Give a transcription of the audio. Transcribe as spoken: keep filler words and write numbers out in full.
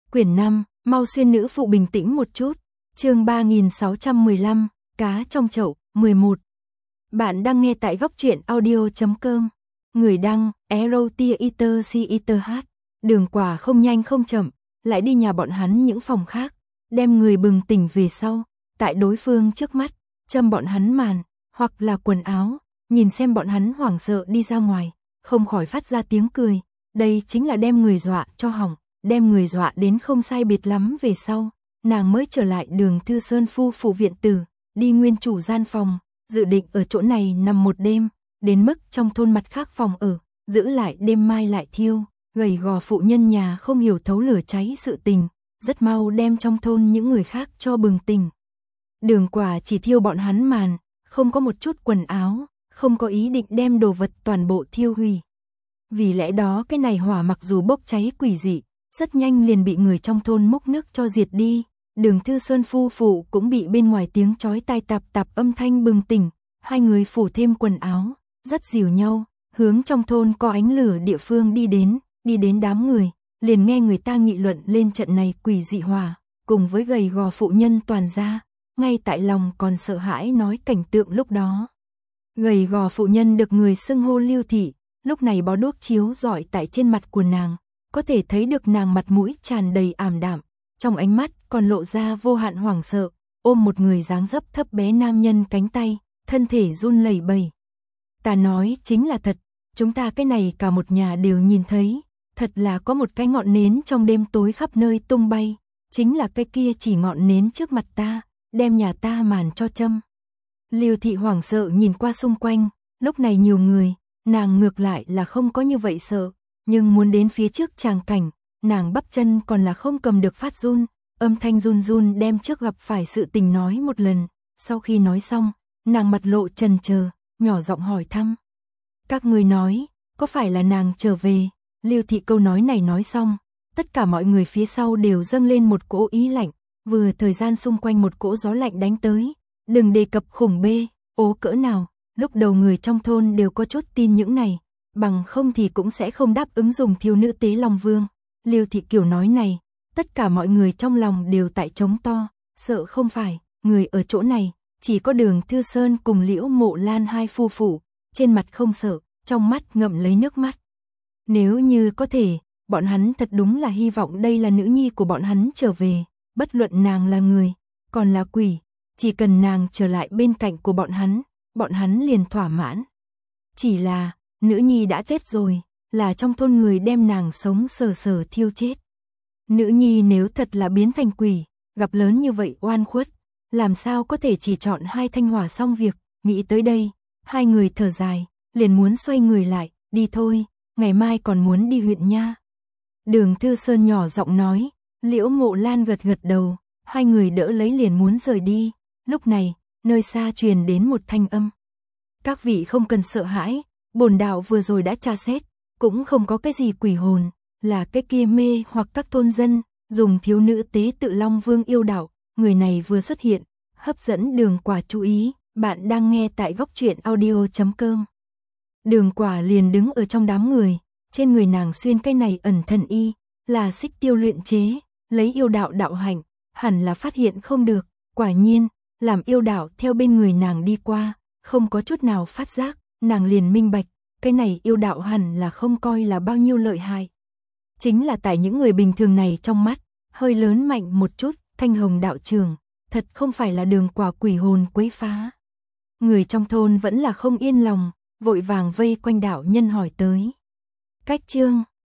Quyển năm, mau xuyên nữ phụ bình tĩnh một chút. Chương ba nghìn sáu trăm mười lăm, cá trong chậu, mười một. Bạn đang nghe tại góc truyện audio chấm com. Người đăng, erotiaiterch. Đường Quả không nhanh không chậm, lại đi nhà bọn hắn những phòng khác, đem người bừng tỉnh về sau, tại đối phương trước mắt, châm bọn hắn màn, hoặc là quần áo, nhìn xem bọn hắn hoảng sợ đi ra ngoài, không khỏi phát ra tiếng cười. Đây chính là đem người dọa cho hỏng, đem người dọa đến không sai biệt lắm về sau, nàng mới trở lại Đường Thư Sơn phu phụ viện tử, đi nguyên chủ gian phòng, dự định ở chỗ này nằm một đêm, đến mức trong thôn mặt khác phòng ở, giữ lại đêm mai lại thiêu. Gầy gò phụ nhân nhà không hiểu thấu lửa cháy sự tình, rất mau đem trong thôn những người khác cho bừng tỉnh. Đường Quả chỉ thiêu bọn hắn màn, không có một chút quần áo, không có ý định đem đồ vật toàn bộ thiêu hủy. Vì lẽ đó cái này hỏa mặc dù bốc cháy quỷ dị, rất nhanh liền bị người trong thôn múc nước cho diệt đi. Đường Thư Sơn phu phụ cũng bị bên ngoài tiếng chói tai tạp tạp âm thanh bừng tỉnh, hai người phủ thêm quần áo, rất dìu nhau, hướng trong thôn có ánh lửa địa phương đi đến. Đi đến đám người, liền nghe người ta nghị luận lên trận này quỷ dị hỏa, cùng với gầy gò phụ nhân toàn ra, ngay tại lòng còn sợ hãi nói cảnh tượng lúc đó. Gầy gò phụ nhân được người xưng hô Lưu Thị, lúc này bó đuốc chiếu rọi tại trên mặt của nàng, có thể thấy được nàng mặt mũi tràn đầy ảm đạm, trong ánh mắt còn lộ ra vô hạn hoảng sợ, ôm một người dáng dấp thấp bé nam nhân cánh tay, thân thể run lẩy bẩy. Ta nói chính là thật, chúng ta cái này cả một nhà đều nhìn thấy. Thật là có một cái ngọn nến trong đêm tối khắp nơi tung bay, chính là cái kia chỉ ngọn nến trước mặt ta, đem nhà ta màn cho châm. Lưu Thị hoảng sợ nhìn qua xung quanh, lúc này nhiều người, nàng ngược lại là không có như vậy sợ, nhưng muốn đến phía trước tràng cảnh, nàng bắp chân còn là không cầm được phát run, âm thanh run run đem trước gặp phải sự tình nói một lần, sau khi nói xong, nàng mặt lộ chần chờ, nhỏ giọng hỏi thăm. Các người nói, có phải là nàng trở về? Lưu Thị câu nói này nói xong, tất cả mọi người phía sau đều dâng lên một cỗ ý lạnh, vừa thời gian xung quanh một cỗ gió lạnh đánh tới, đừng đề cập khủng bê, ố cỡ nào, lúc đầu người trong thôn đều có chút tin những này, bằng không thì cũng sẽ không đáp ứng dùng thiếu nữ tế Long Vương. Lưu Thị kiểu nói này, tất cả mọi người trong lòng đều tại trống to, sợ không phải, người ở chỗ này, chỉ có Đường Thư Sơn cùng Liễu Mộ Lan hai phu phụ, trên mặt không sợ, trong mắt ngậm lấy nước mắt. Nếu như có thể, bọn hắn thật đúng là hy vọng đây là nữ nhi của bọn hắn trở về, bất luận nàng là người, còn là quỷ, chỉ cần nàng trở lại bên cạnh của bọn hắn, bọn hắn liền thỏa mãn. Chỉ là, nữ nhi đã chết rồi, là trong thôn người đem nàng sống sờ sờ thiêu chết. Nữ nhi nếu thật là biến thành quỷ, gặp lớn như vậy oan khuất, làm sao có thể chỉ chọn hai thanh hỏa xong việc, nghĩ tới đây, hai người thở dài, liền muốn xoay người lại, đi thôi. Ngày mai còn muốn đi huyện nha. Đường Thư Sơn nhỏ giọng nói, Liễu Mộ Lan gật gật đầu, hai người đỡ lấy liền muốn rời đi. Lúc này, nơi xa truyền đến một thanh âm. Các vị không cần sợ hãi, bổn đạo vừa rồi đã tra xét, cũng không có cái gì quỷ hồn, là cái kia mê hoặc các thôn dân, dùng thiếu nữ tế tự Long Vương yêu đạo, người này vừa xuất hiện, hấp dẫn Đường Quả chú ý, bạn đang nghe tại góc truyện audio chấm com. Đường Quả liền đứng ở trong đám người, trên người nàng xuyên cái này ẩn thần y, là xích tiêu luyện chế, lấy yêu đạo đạo hạnh, hẳn là phát hiện không được, quả nhiên, làm yêu đạo theo bên người nàng đi qua, không có chút nào phát giác, nàng liền minh bạch, cái này yêu đạo hẳn là không coi là bao nhiêu lợi hại. Chính là tại những người bình thường này trong mắt, hơi lớn mạnh một chút, Thanh Hồng đạo trường, thật không phải là Đường Quả quỷ hồn quấy phá. Người trong thôn vẫn là không yên lòng, vội vàng vây quanh đạo nhân hỏi tới. Cách chương